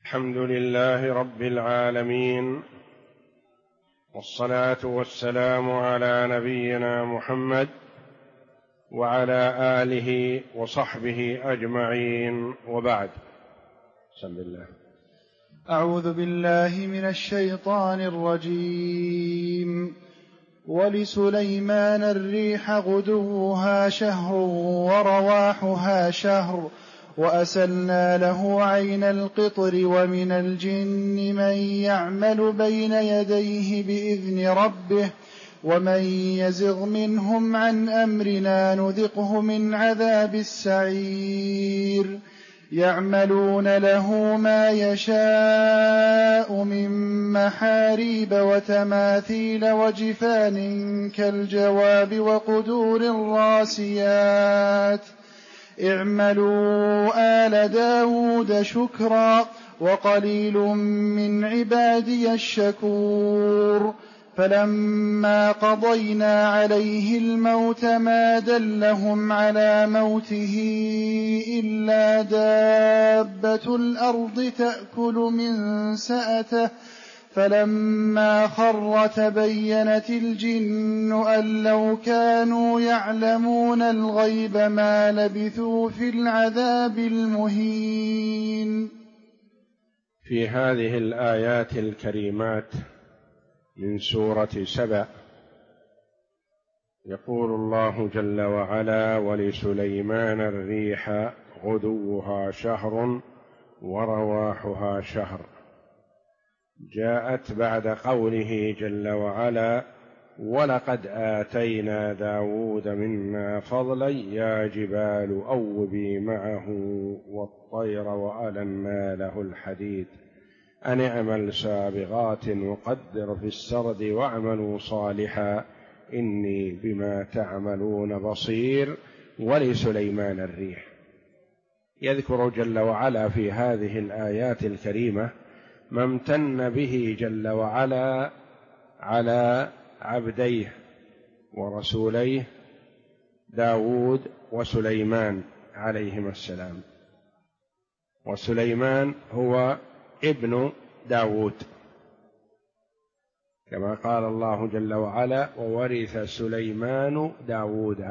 الحمد لله رب العالمين، والصلاة والسلام على نبينا محمد وعلى آله وصحبه أجمعين، وبعد. بسم الله. أعوذ بالله من الشيطان الرجيم. ولسليمان الريح غدوها شهر ورواحها شهر وأسلنا له عين القطر ومن الجن من يعمل بين يديه بإذن ربه ومن يزغ منهم عن أمرنا نذقه من عذاب السعير. يعملون له ما يشاء من محاريب وتماثيل وجفان كالجواب وقدور الراسيات. اعملوا آل داود شكرا وقليل من عبادي الشكور. فلما قضينا عليه الموت ما دلهم على موته إلا دابة الأرض تأكل من سأته. فلما خر تبينت الجن أن لو كانوا يعلمون الغيب ما لبثوا في العذاب المهين. في هذه الآيات الكريمات من سورة سبأ يقول الله جل وعلا: ولسليمان الريح غدوها شهر ورواحها شهر. جاءت بعد قوله جل وعلا: ولقد آتينا داود منا فضلا يا جبال أوبي معه والطير وألنا له الحديد أن اعمل سابغات وقدر في السرد واعملوا صالحا إني بما تعملون بصير. ولسليمان الريح. يذكر جل وعلا في هذه الآيات الكريمة ما امتن به جل وعلا على عبديه ورسوليه داود وسليمان عليهما السلام. وسليمان هو ابن داود كما قال الله جل وعلا: وورث سليمان داود.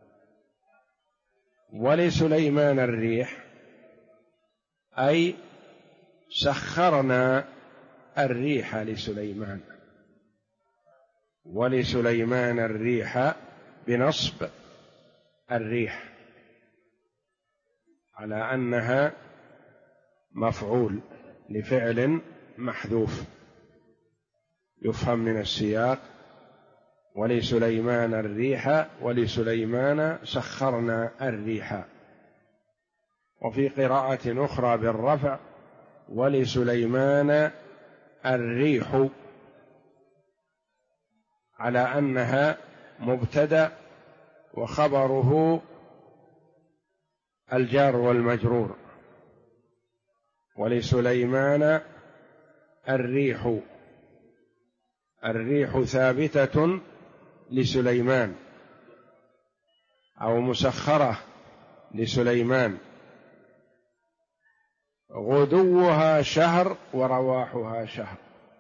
ولسليمان الريح أي سخرنا الريح لسليمان. ولسليمان الريح بنصب الريح على أنها مفعول لفعل محذوف، يفهم من السياق: ولسليمان الريح ولسليمان سخرنا الريح. وفي قراءة أخرى بالرفع: ولسليمان الريح، على أنها مبتدأ وخبره الجار والمجرور. ولسليمان الريح، الريح ثابتة لسليمان أو مسخرة لسليمان، غدوها شهر ورواحها شهر.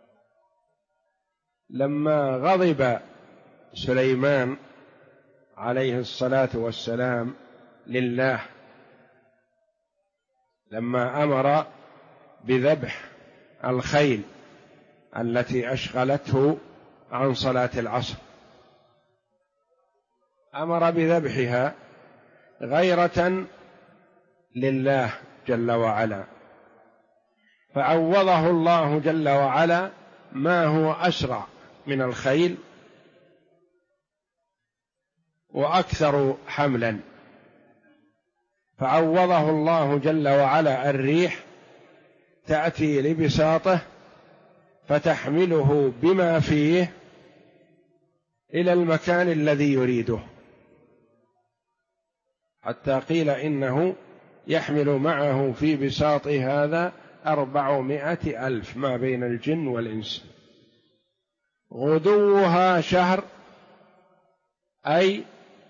لما غضب سليمان عليه الصلاة والسلام لله لما أمر بذبح الخيل التي أشغلته عن صلاة العصر، أمر بذبحها غيرة لله جل وعلا، فعوضه الله جل وعلا ما هو أسرع من الخيل وأكثر حملا، فعوضه الله جل وعلا الريح تأتي لبساطه فتحمله بما فيه إلى المكان الذي يريده، حتى قيل إنه يحمل معه في بساط هذا 400,000 ما بين الجن والإنس. غدوها شهر أي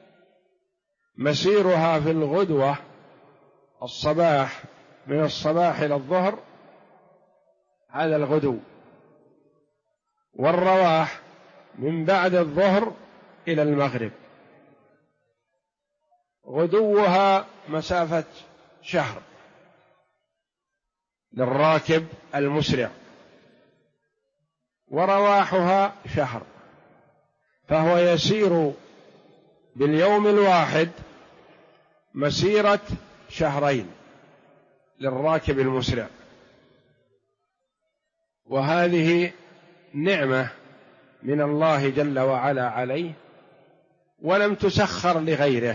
مسيرها في الغدوة الصباح من الصباح إلى الظهر هذا الغدو. والرواح من بعد الظهر إلى المغرب، غدوها مسافة شهر للراكب المسرع، ورواحها شهر، فهو يسير باليوم الواحد مسيرة شهرين للراكب المسرع، وهذه نعمة من الله جل وعلا عليه، ولم تسخر لغيره.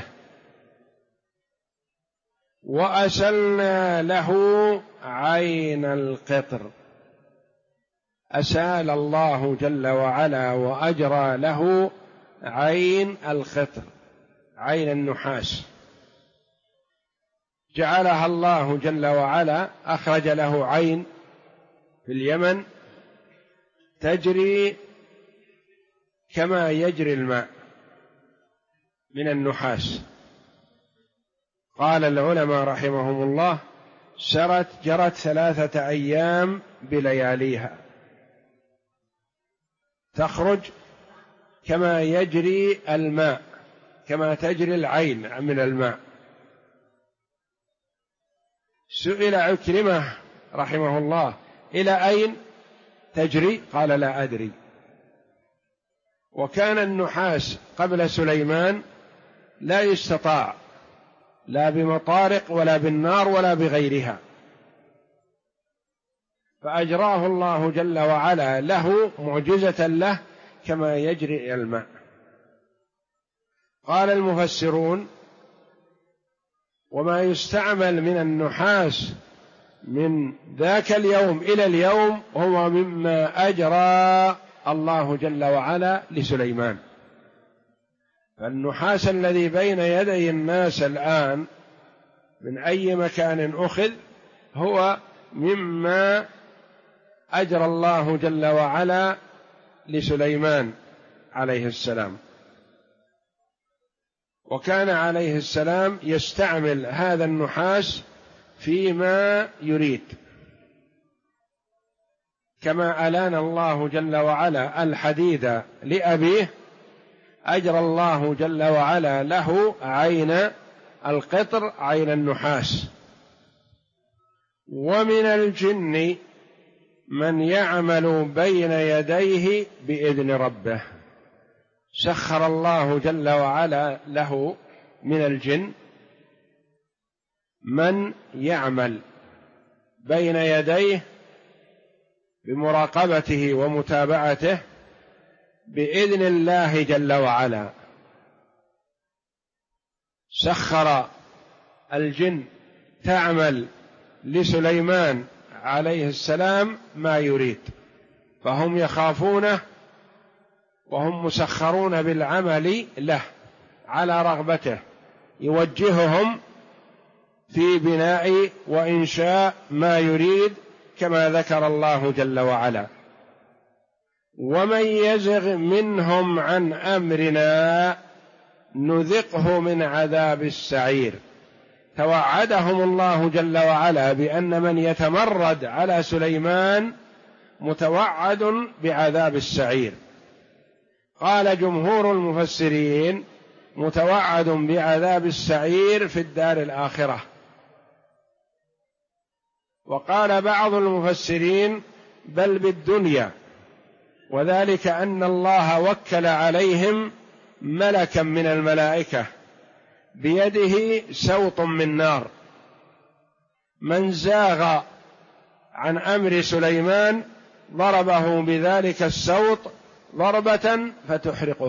وأسلنا له عين القطر، أسال الله جل وعلا وأجرى له عين القطر، عين النحاس، جعلها الله جل وعلا، أخرج له عين في اليمن تجري كما يجري الماء من النحاس. قال العلماء رحمهم الله: جرت 3 أيام بلياليها، تخرج كما يجري الماء، كما تجري العين من الماء. سئل عكرمة رحمه الله: إلى أين تجري؟ قال: لا أدري. وكان النحاس قبل سليمان لا يستطاع، لا بمطارق ولا بالنار ولا بغيرها، فأجراه الله جل وعلا له معجزة له كما يجري الماء. قال المفسرون: وما يستعمل من النحاس من ذاك اليوم إلى اليوم هو مما أجرى الله جل وعلا لسليمان. فالنحاس الذي بين يدي الناس الآن من أي مكان أخذ هو مما أجرى الله جل وعلا لسليمان عليه السلام. وكان عليه السلام يستعمل هذا النحاس فيما يريد، كما ألان الله جل وعلا الحديد لأبيه، أجرى الله جل وعلا له عين القطر، عين النحاس. ومن الجن من يعمل بين يديه بإذن ربه، سخر الله جل وعلا له من الجن من يعمل بين يديه بمراقبته ومتابعته بإذن الله جل وعلا. سخر الجن تعمل لسليمان عليه السلام ما يريد، فهم يخافونه وهم مسخرون بالعمل له على رغبته، يوجههم في بناء وإنشاء ما يريد كما ذكر الله جل وعلا: ومن يزغ منهم عن أمرنا نذقه من عذاب السعير. توعدهم الله جل وعلا بأن من يتمرد على سليمان متوعد بعذاب السعير. قال جمهور المفسرين: متوعد بعذاب السعير في الدار الآخرة. وقال بعض المفسرين: بل بالدنيا، وذلك أن الله وكل عليهم ملكا من الملائكة بيده سوط من نار، من زاغ عن أمر سليمان ضربه بذلك السوط ضربة فتحرقه.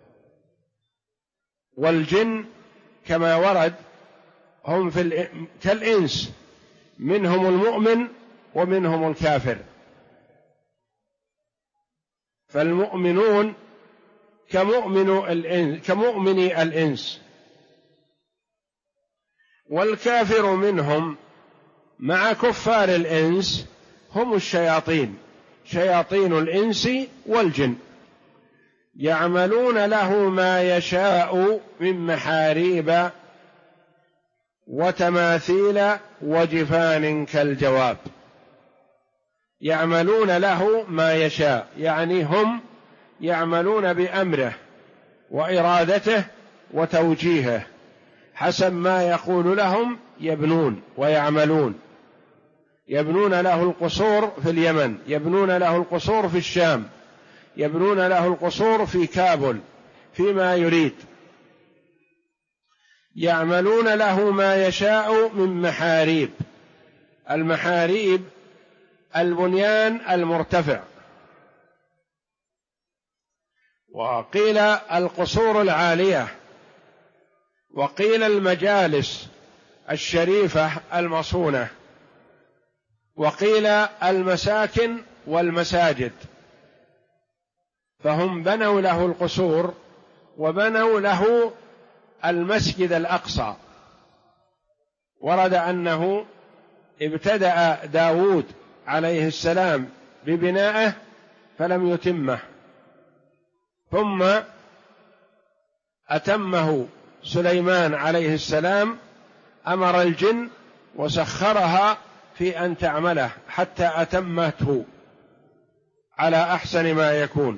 والجن كما ورد هم كالإنس، منهم المؤمن ومنهم الكافر، فالمؤمنون كمؤمني الإنس، والكافر منهم مع كفار الإنس هم الشياطين، شياطين الإنس والجن، يعملون له ما يشاء من محاريب وتماثيل وجفان كالجواب. يعملون له ما يشاء، يعني هم يعملون بأمره وإرادته وتوجيهه، حسب ما يقول لهم يبنون ويعملون. يبنون له القصور في اليمن، يبنون له القصور في الشام، يبنون له القصور في كابل، فيما يريد. يعملون له ما يشاء من محاريب. المحاريب البنيان المرتفع، وقيل القصور العالية، وقيل المجالس الشريفة المصونة، وقيل المساكن والمساجد. فهم بنوا له القصور وبنوا له المسجد الأقصى. ورد أنه ابتدأ داود عليه السلام ببنائه فلم يتمه، ثم أتمه سليمان عليه السلام، أمر الجن وسخرها في أن تعمله حتى أتمته على أحسن ما يكون.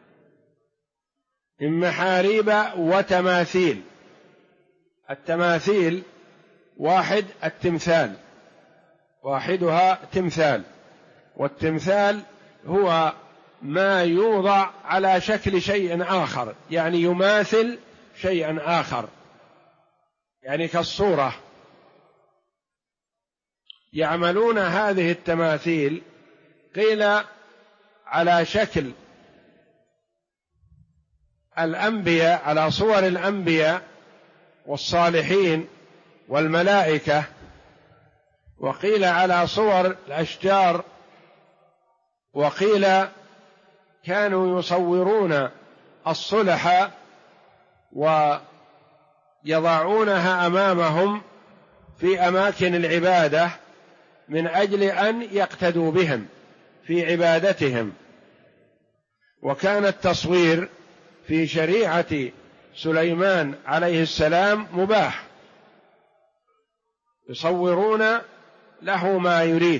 من محاريب وتماثيل. التماثيل واحد التمثال، واحدها تمثال، والتمثال هو ما يوضع على شكل شيء آخر، يعني يماثل شيئا آخر، يعني كالصورة. يعملون هذه التماثيل قيل على شكل الأنبياء، على صور الأنبياء والصالحين والملائكة، وقيل على صور الأشجار، وقيل كانوا يصورون الصلح ويضعونها أمامهم في أماكن العبادة من أجل أن يقتدوا بهم في عبادتهم. وكان التصوير في شريعة سليمان عليه السلام مباح، يصورون له ما يريد.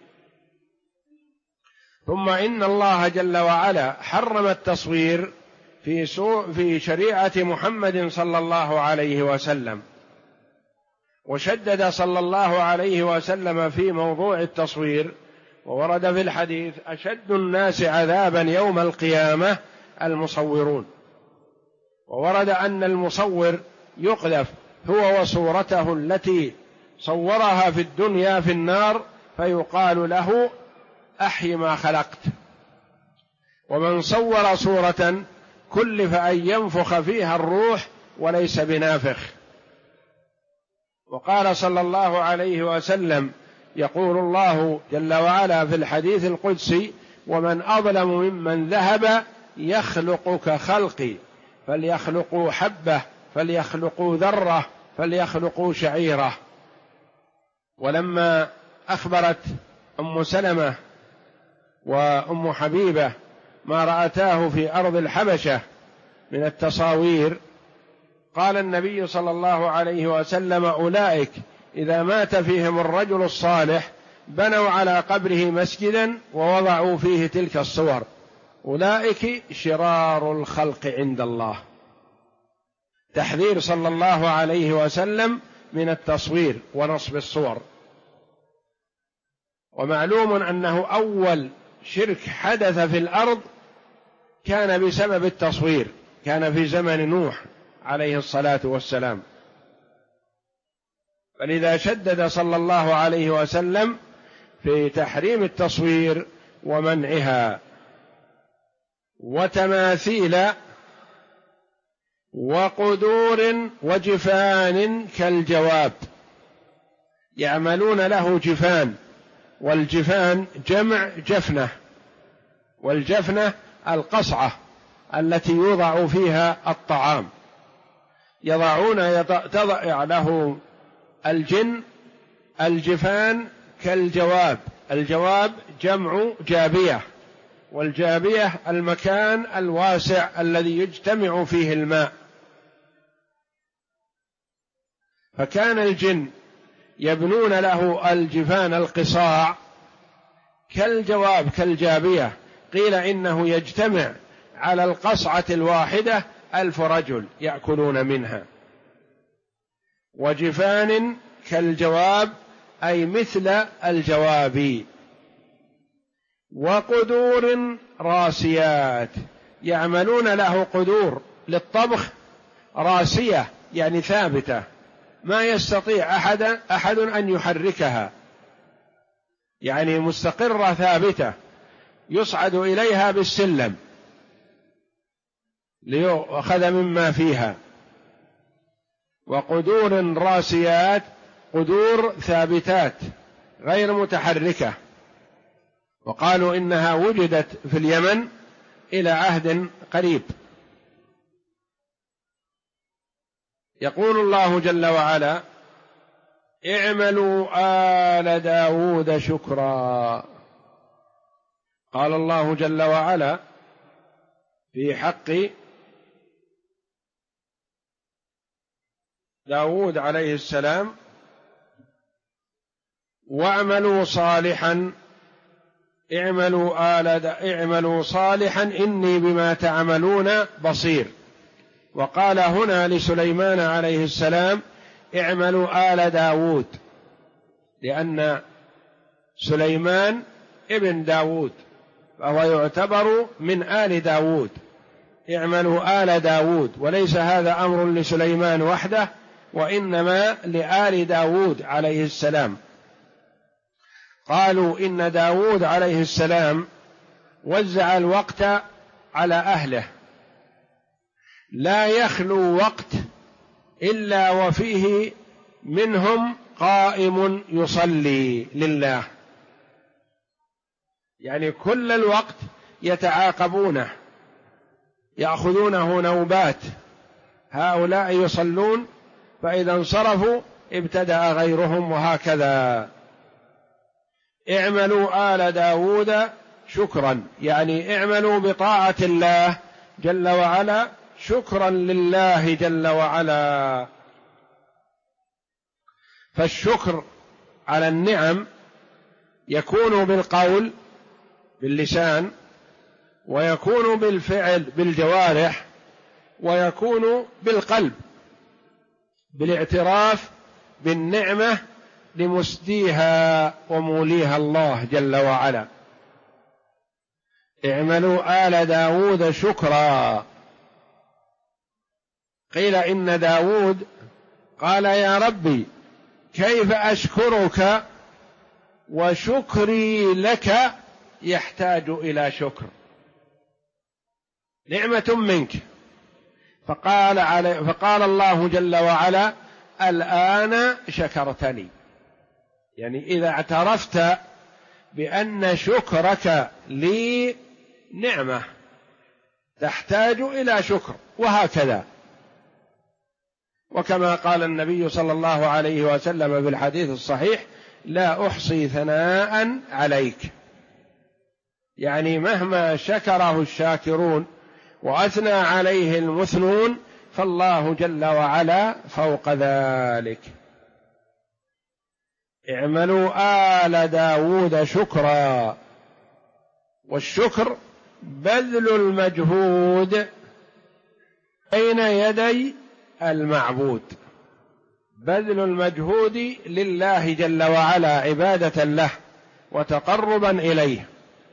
ثم إن الله جل وعلا حرم التصوير في شريعة محمد صلى الله عليه وسلم، وشدد صلى الله عليه وسلم في موضوع التصوير. وورد في الحديث: أشد الناس عذابا يوم القيامة المصورون. وورد أن المصور يقذف هو وصورته التي صورها في الدنيا في النار، فيقال له: أحي ما خلقت. ومن صور صورة كلف أن ينفخ فيها الروح وليس بنافخ. وقال صلى الله عليه وسلم: يقول الله جل وعلا في الحديث القدسي: ومن أظلم ممن ذهب يخلق كخلقي، فليخلقوا حبة، فليخلقوا ذرة، فليخلقوا شعيرة. ولما أخبرت أم سلمة وأم حبيبة ما رأتاه في أرض الحبشة من التصاوير، قال النبي صلى الله عليه وسلم: أولئك إذا مات فيهم الرجل الصالح بنوا على قبره مسجدا ووضعوا فيه تلك الصور، أولئك شرار الخلق عند الله. تحذير صلى الله عليه وسلم من التصوير ونصب الصور. ومعلوم أنه أول شرك حدث في الأرض كان بسبب التصوير، كان في زمن نوح عليه الصلاة والسلام. فلذا شدد صلى الله عليه وسلم في تحريم التصوير ومنعها. وتماثيل وقدور وجفان كالجواب. يعملون له جفان، والجفان جمع جفنة، والجفنة القصعة التي يوضع فيها الطعام. تضع له الجن الجفان كالجواب. الجواب جمع جابية، والجابية المكان الواسع الذي يجتمع فيه الماء. فكان الجن يبنون له الجفان القصاع كالجواب كالجابية، قيل إنه يجتمع على القصعة الواحدة 1000 رجل يأكلون منها. وجفان كالجواب أي مثل الجواب. وقدور راسيات، يعملون له قدور للطبخ راسية يعني ثابتة، ما يستطيع أحد أن يحركها، يعني مستقرة ثابتة يصعد إليها بالسلم ليؤخذ مما فيها. وقدور راسيات، قدور ثابتات غير متحركة، وقالوا إنها وجدت في اليمن إلى عهد قريب. يقول الله جل وعلا: اعملوا آل داود شكرا. قال الله جل وعلا في حق داود عليه السلام: واعملوا صالحا اعملوا صالحا إني بما تعملون بصير. وقال هنا لسليمان عليه السلام: اعملوا آل داود، لأن سليمان ابن داود فهو يعتبر من آل داود. اعملوا آل داود، وليس هذا أمر لسليمان وحده، وإنما لآل داود عليه السلام. قالوا إن داود عليه السلام وزع الوقت على أهله، لا يخلو وقت إلا وفيه منهم قائم يصلي لله، يعني كل الوقت يتعاقبونه، يأخذونه نوبات، هؤلاء يصلون فإذا انصرفوا ابتدأ غيرهم، وهكذا. اعملوا آل داود شكرا، يعني اعملوا بطاعة الله جل وعلا شكرا لله جل وعلا. فالشكر على النعم يكون بالقول باللسان، ويكون بالفعل بالجوارح، ويكون بالقلب بالاعتراف بالنعمة لمسديها وموليها الله جل وعلا. اعملوا آل داود شكرا. قيل إن داود قال: يا ربي كيف أشكرك وشكري لك يحتاج إلى شكر، نعمة منك. فقال الله جل وعلا: الآن شكرتني، يعني إذا اعترفت بأن شكرك لي نعمة تحتاج إلى شكر، وهكذا. وكما قال النبي صلى الله عليه وسلم في الحديث الصحيح: لا أحصي ثناء عليك، يعني مهما شكره الشاكرون وأثنى عليه المثنون فالله جل وعلا فوق ذلك. اعملوا آل داود شكرا. والشكر بذل المجهود بين يدي المعبود، بذل المجهود لله جل وعلا عبادة له وتقربا إليه.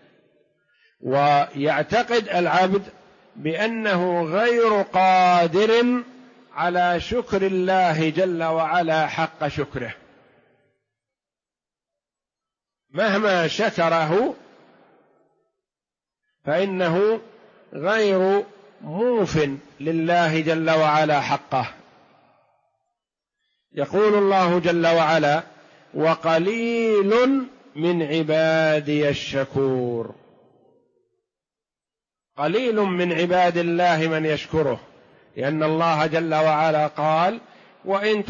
ويعتقد العبد بأنه غير قادر على شكر الله جل وعلا حق شكره، مهما شكره فإنه غير موف لله جل وعلا حقه. يقول الله جل وعلا: وقليل من عبادي الشكور. قليل من عباد الله من يشكره، لأن الله جل وعلا قال: وإن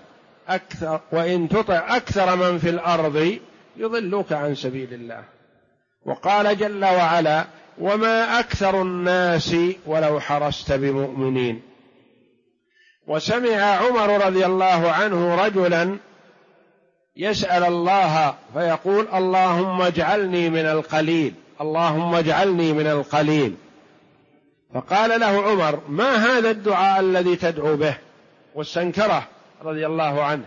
تطع أكثر من في الأرض يضلوك عن سبيل الله. وقال جل وعلا: وما أكثر الناس ولو حرصت بمؤمنين. وسمع عمر رضي الله عنه رجلا يسأل الله فيقول اللهم اجعلني من القليل، اللهم اجعلني من القليل. فقال له عمر: ما هذا الدعاء الذي تدعو به؟ واستنكره رضي الله عنه.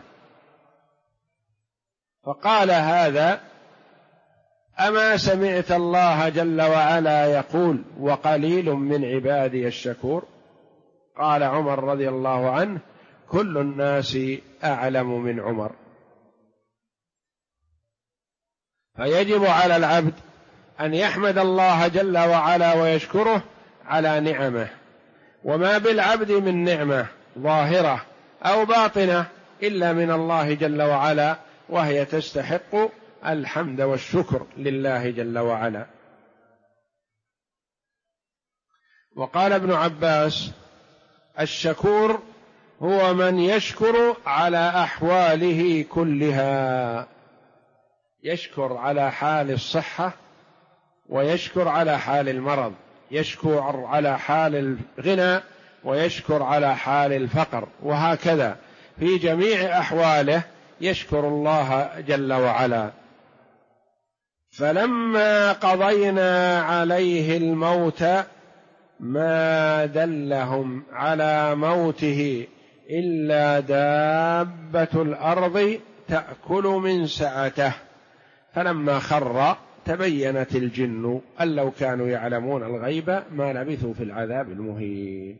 فقال: هذا أما سمعت الله جل وعلا يقول وقليل من عبادي الشكور؟ قال عمر رضي الله عنه: كل الناس أعلم من عمر. فيجب على العبد أن يحمد الله جل وعلا ويشكره على نعمه، وما بالعبد من نعمة ظاهرة أو باطنة إلا من الله جل وعلا، وهي تستحق الحمد والشكر لله جل وعلا. وقال ابن عباس: الشكور هو من يشكر على أحواله كلها، يشكر على حال الصحة، ويشكر على حال المرض، يشكر على حال الغنى، ويشكر على حال الفقر، وهكذا في جميع أحواله يشكر الله جل وعلا. فلما قضينا عليه الموت ما دلهم على موته إلا دابة الأرض تأكل من سعته، فلما خر تبينت الجن أن لو كانوا يعلمون الغيب ما لبثوا في العذاب المهين.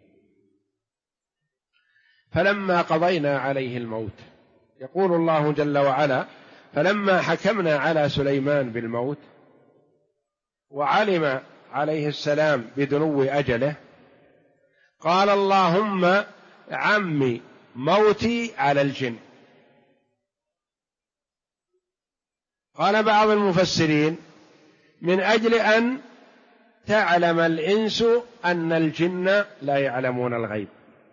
فلما قضينا عليه الموت، يقول الله جل وعلا: فلما حكمنا على سليمان بالموت وعلم عليه السلام بدنو أجله، قال: اللهم عمي موتي على الجن. قال بعض المفسرين: من أجل أن تعلم الإنس أن الجن لا يعلمون الغيب.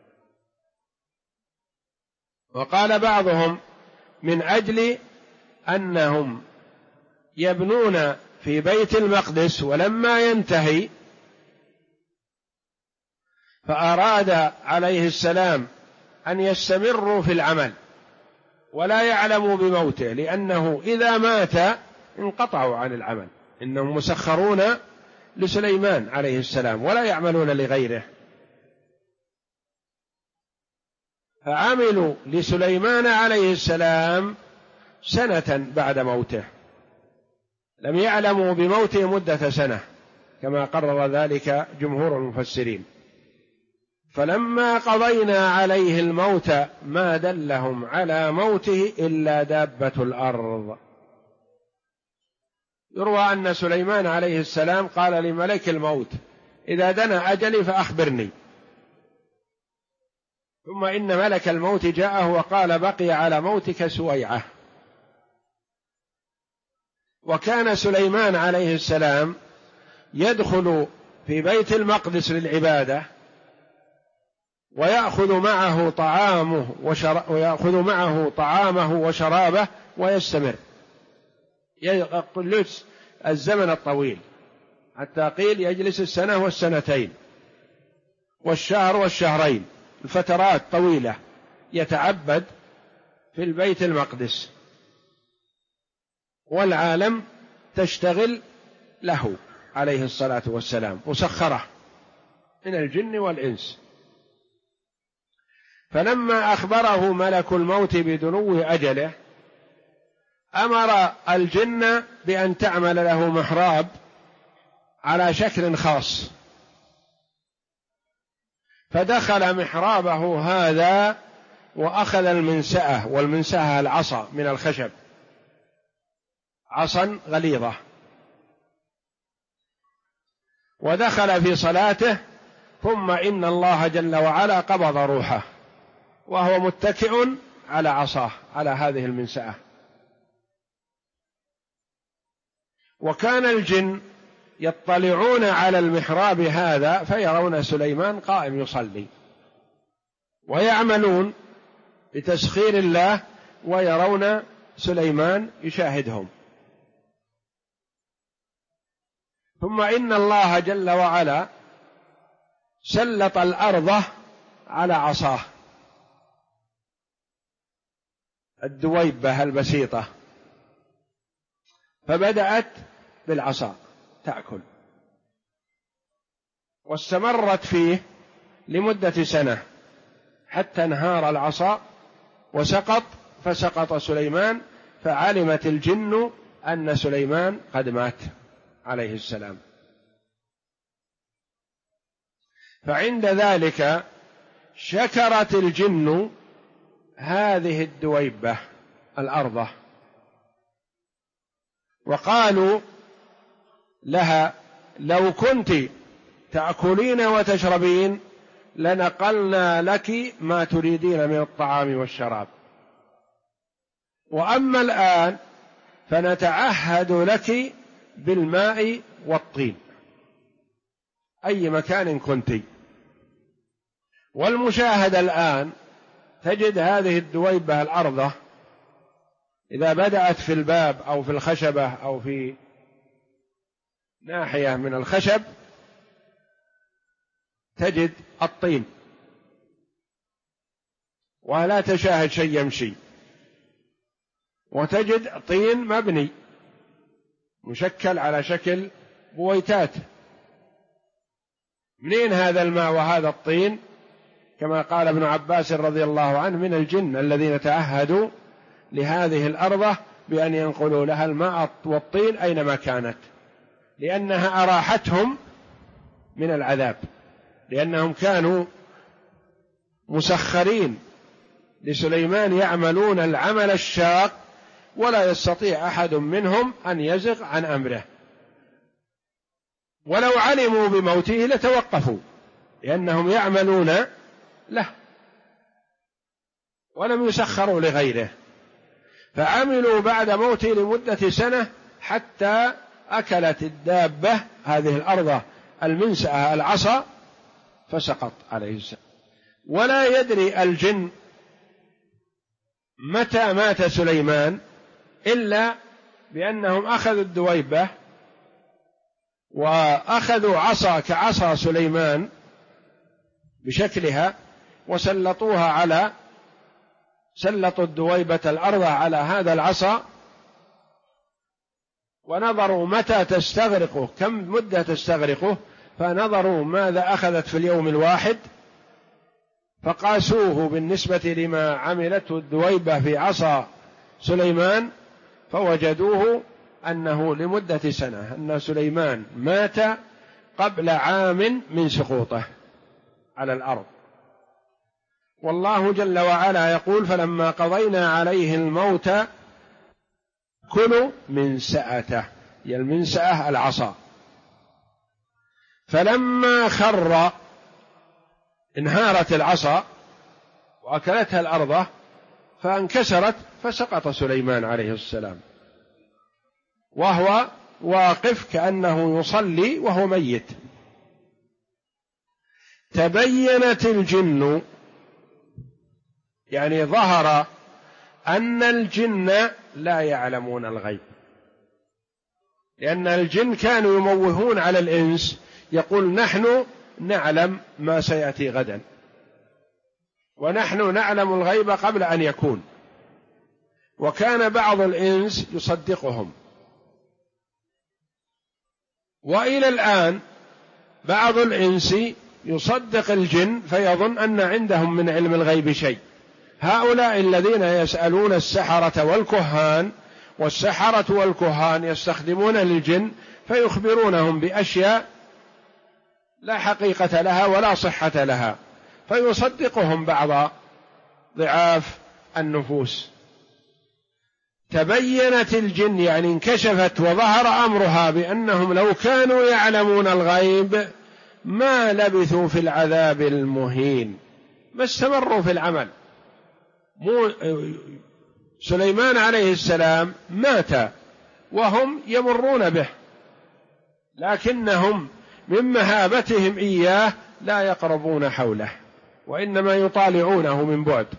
وقال بعضهم: من أجل أنهم يبنون في بيت المقدس ولما ينتهي فأراد عليه السلام أن يستمروا في العمل ولا يعلموا بموته، لأنه إذا مات انقطعوا عن العمل، إنهم مسخرون لسليمان عليه السلام ولا يعملون لغيره. فعملوا لسليمان عليه السلام سنة بعد موته، لم يعلموا بموته مدة سنة كما قرر ذلك جمهور المفسرين. فلما قضينا عليه الموت ما دلهم على موته إلا دابة الأرض. يروى أن سليمان عليه السلام قال لملك الموت: إذا دنا أجلي فأخبرني. ثم إن ملك الموت جاءه وقال: بقي على موتك سويعة. وكان سليمان عليه السلام يدخل في بيت المقدس للعبادة ويأخذ معه طعامه وشرابه ويستمر، يجلس الزمن الطويل، حتى قيل يجلس السنة والسنتين والشهر والشهرين، الفترات طويلة يتعبد في البيت المقدس، والعالم تشتغل له عليه الصلاة والسلام، مسخرة من الجن والإنس. فلما أخبره ملك الموت بدنو أجله أمر الجن بأن تعمل له محراب على شكل خاص، فدخل محرابه هذا وأخذ المنسأة، والمنسأة العصا من الخشب، عصا غليظة، ودخل في صلاته. ثم إن الله جل وعلا قبض روحه وهو متكئ على عصاه على هذه المنسأة. وكان الجن يطلعون على المحراب هذا فيرون سليمان قائم يصلي، ويعملون بتسخير الله ويرون سليمان يشاهدهم. ثم إن الله جل وعلا سلط الأرض على عصاه، الدويبة البسيطة، فبدأت بالعصا تأكل، واستمرت فيه لمدة سنة حتى انهار العصا وسقط، فسقط سليمان، فعلمت الجن أن سليمان قد مات عليه السلام. فعند ذلك شكرت الجن هذه الدويبة الأرضة، وقالوا لها: لو كنت تأكلين وتشربين لنقلنا لك ما تريدين من الطعام والشراب، وأما الآن فنتعهد لك بالماء والطين أي مكان كنت. والمشاهدة الآن تجد هذه الدويبة الأرضة إذا بدأت في الباب أو في الخشبة أو في ناحية من الخشب تجد الطين، ولا تشاهد شيء يمشي، وتجد طين مبني مشكل على شكل بويتات. منين هذا الماء وهذا الطين؟ كما قال ابن عباس رضي الله عنه: من الجن الذين تعهدوا لهذه الأرض بأن ينقلوا لها الماء والطين أينما كانت، لأنها أراحتهم من العذاب، لأنهم كانوا مسخرين لسليمان يعملون العمل الشاق، ولا يستطيع أحد منهم أن يزغ عن أمره، ولو علموا بموته لتوقفوا، لأنهم يعملون له ولم يسخروا لغيره. فعملوا بعد موته لمدة سنة حتى أكلت الدابة هذه الأرض المنسأة العصا فسقط عليه السلام. ولا يدري الجن متى مات سليمان إلا بأنهم أخذوا الدويبة وأخذوا عصا كعصا سليمان بشكلها وسلطوا الدويبة الأرض على هذا العصا، ونظروا متى تستغرقه، كم مدة تستغرقه، فنظروا ماذا أخذت في اليوم الواحد، فقاسوه بالنسبة لما عملته الدويبة في عصا سليمان، فوجدوه أنه لمدة سنة، أن سليمان مات قبل عام من سقوطه على الأرض. والله جل وعلا يقول: فلما قضينا عليه الموت كلوا من سأته، هي المنسأة العصا، فلما خر انهارت العصا وأكلتها الأرض فانكسرت فسقط سليمان عليه السلام وهو واقف كأنه يصلي وهو ميت. تبينت الجن، يعني ظهر أن الجن لا يعلمون الغيب، لأن الجن كانوا يموهون على الإنس، يقول: نحن نعلم ما سيأتي غدا، ونحن نعلم الغيب قبل أن يكون. وكان بعض الإنس يصدقهم، وإلى الآن بعض الإنس يصدق الجن فيظن أن عندهم من علم الغيب شيء. هؤلاء الذين يسألون السحرة والكهان، والسحرة والكهان يستخدمون للجن فيخبرونهم بأشياء لا حقيقة لها ولا صحة لها، فيصدقهم بعض ضعاف النفوس. تبينت الجن، يعني انكشفت وظهر أمرها بأنهم لو كانوا يعلمون الغيب ما لبثوا في العذاب المهين، ما استمروا في العمل. سليمان عليه السلام مات وهم يمرون به، لكنهم من مهابتهم إياه لا يقربون حوله، وإنما يطالعونه من بعد.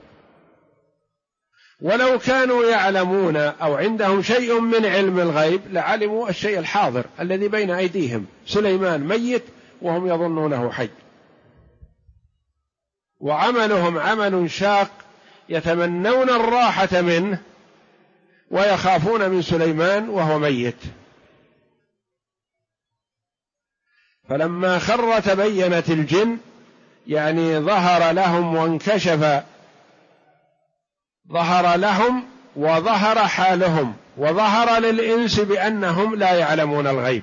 ولو كانوا يعلمون أو عندهم شيء من علم الغيب لعلموا الشيء الحاضر الذي بين أيديهم، سليمان ميت وهم يظنونه حي. وعملهم عمل شاق يتمنون الراحة منه ويخافون من سليمان وهو ميت. فلما خر تبينت الجن، يعني ظهر لهم وانكشف، ظهر لهم وظهر حالهم، وظهر للإنس بأنهم لا يعلمون الغيب،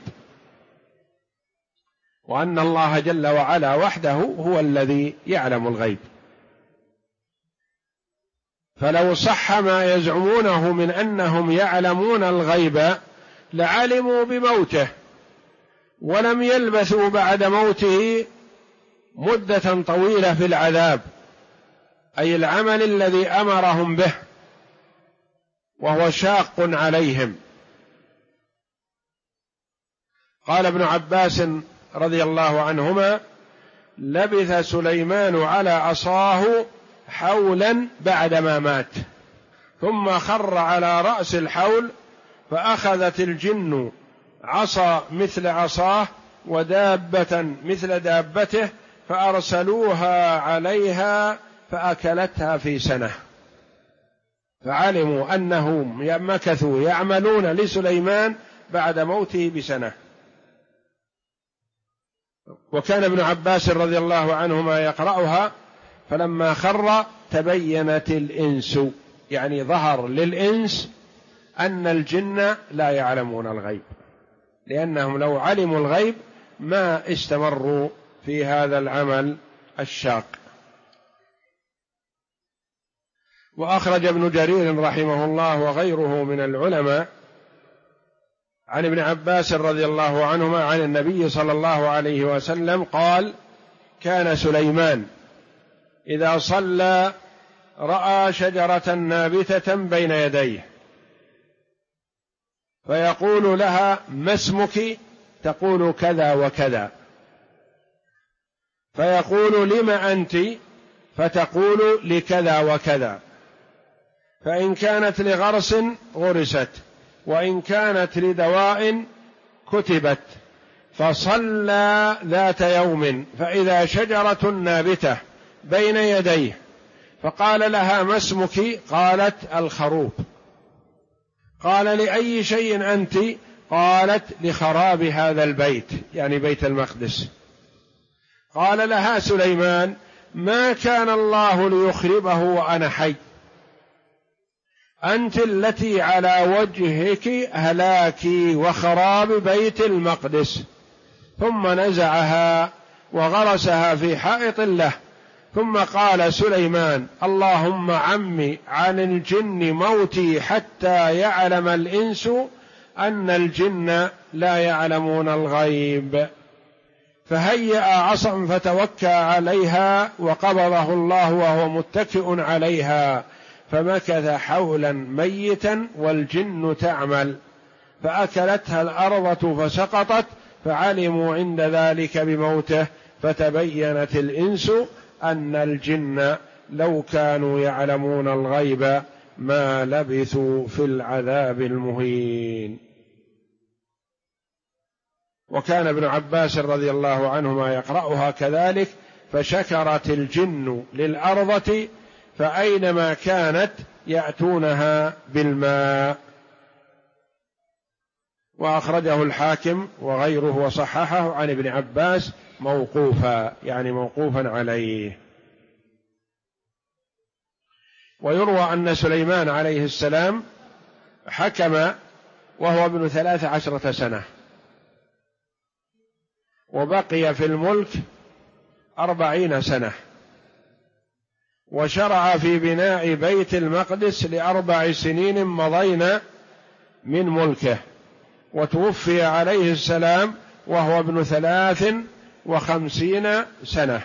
وأن الله جل وعلا وحده هو الذي يعلم الغيب. فلو صح ما يزعمونه من أنهم يعلمون الغيب لعلموا بموته، ولم يلبثوا بعد موته مدة طويلة في العذاب، أي العمل الذي أمرهم به وهو شاق عليهم. قال ابن عباس رضي الله عنهما: لبث سليمان على عصاه حولا بعدما مات، ثم خر على رأس الحول، فأخذت الجن عصا مثل عصاه ودابة مثل دابته، فأرسلوها عليها فأكلتها في سنة. فعلموا أنهم مكثوا يعملون لسليمان بعد موته بسنة. وكان ابن عباس رضي الله عنهما يقرأها: فلما خر تبينت الإنس، يعني ظهر للإنس أن الجن لا يعلمون الغيب، لأنهم لو علموا الغيب ما استمروا في هذا العمل الشاق. وأخرج ابن جرير رحمه الله وغيره من العلماء عن ابن عباس رضي الله عنهما عن النبي صلى الله عليه وسلم قال: كان سليمان إذا صلى رأى شجرة نابتة بين يديه، فيقول لها: ما اسمك؟ تقول كذا وكذا، فيقول: لم أنت؟ فتقول: لكذا وكذا. فإن كانت لغرس غرست، وإن كانت لدواء كتبت. فصلى ذات يوم فإذا شجرة نابتة بين يديه، فقال لها: ما اسمك؟ قالت: الخروب. قال: لأي شيء أنت؟ قالت: لخراب هذا البيت، يعني بيت المقدس. قال لها سليمان: ما كان الله ليخربه وأنا حي، أنت التي على وجهك هلاكي وخراب بيت المقدس. ثم نزعها وغرسها في حائط له. ثم قال سليمان: اللهم عمي عن الجن موتي حتى يعلم الإنس أن الجن لا يعلمون الغيب. فهيأ عصا فتوكى عليها، وقبضه الله وهو متكئ عليها، فمكث حولا ميتا والجن تعمل، فأكلتها الأرض فسقطت، فعلموا عند ذلك بموته، فتبينت الإنس أن الجن لو كانوا يعلمون الغيب ما لبثوا في العذاب المهين. وكان ابن عباس رضي الله عنهما يقرأها كذلك: فشكرت الجن للأرض فأينما كانت يأتونها بالماء. وأخرجه الحاكم وغيره وصححه عن ابن عباس موقوفا، يعني موقوفا عليه. ويروى أن سليمان عليه السلام حكم وهو ابن 13 سنة، وبقي في الملك 40 سنة، وشرع في بناء بيت المقدس ل4 سنين مضين من ملكه، وتوفي عليه السلام وهو ابن 53 سنة.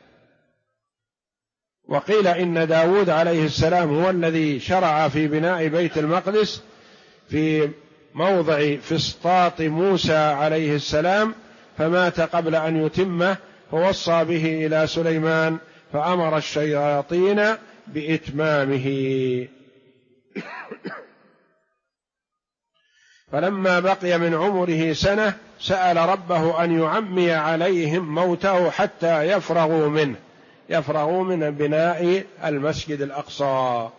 وقيل إن داود عليه السلام هو الذي شرع في بناء بيت المقدس في موضع فسطاط موسى عليه السلام، فمات قبل أن يتمه، فوصى به إلى سليمان، فأمر الشياطين بإتمامه. فلما بقي من عمره سنة سأل ربه أن يعمي عليهم موته حتى يفرغوا منه، يفرغوا من بناء المسجد الأقصى،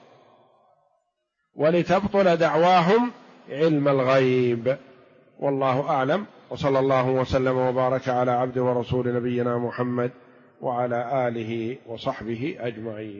ولتبطل دعواهم علم الغيب. والله أعلم، وصلى الله وسلم وبارك على عبد ورسول نبينا محمد وعلى آله وصحبه أجمعين.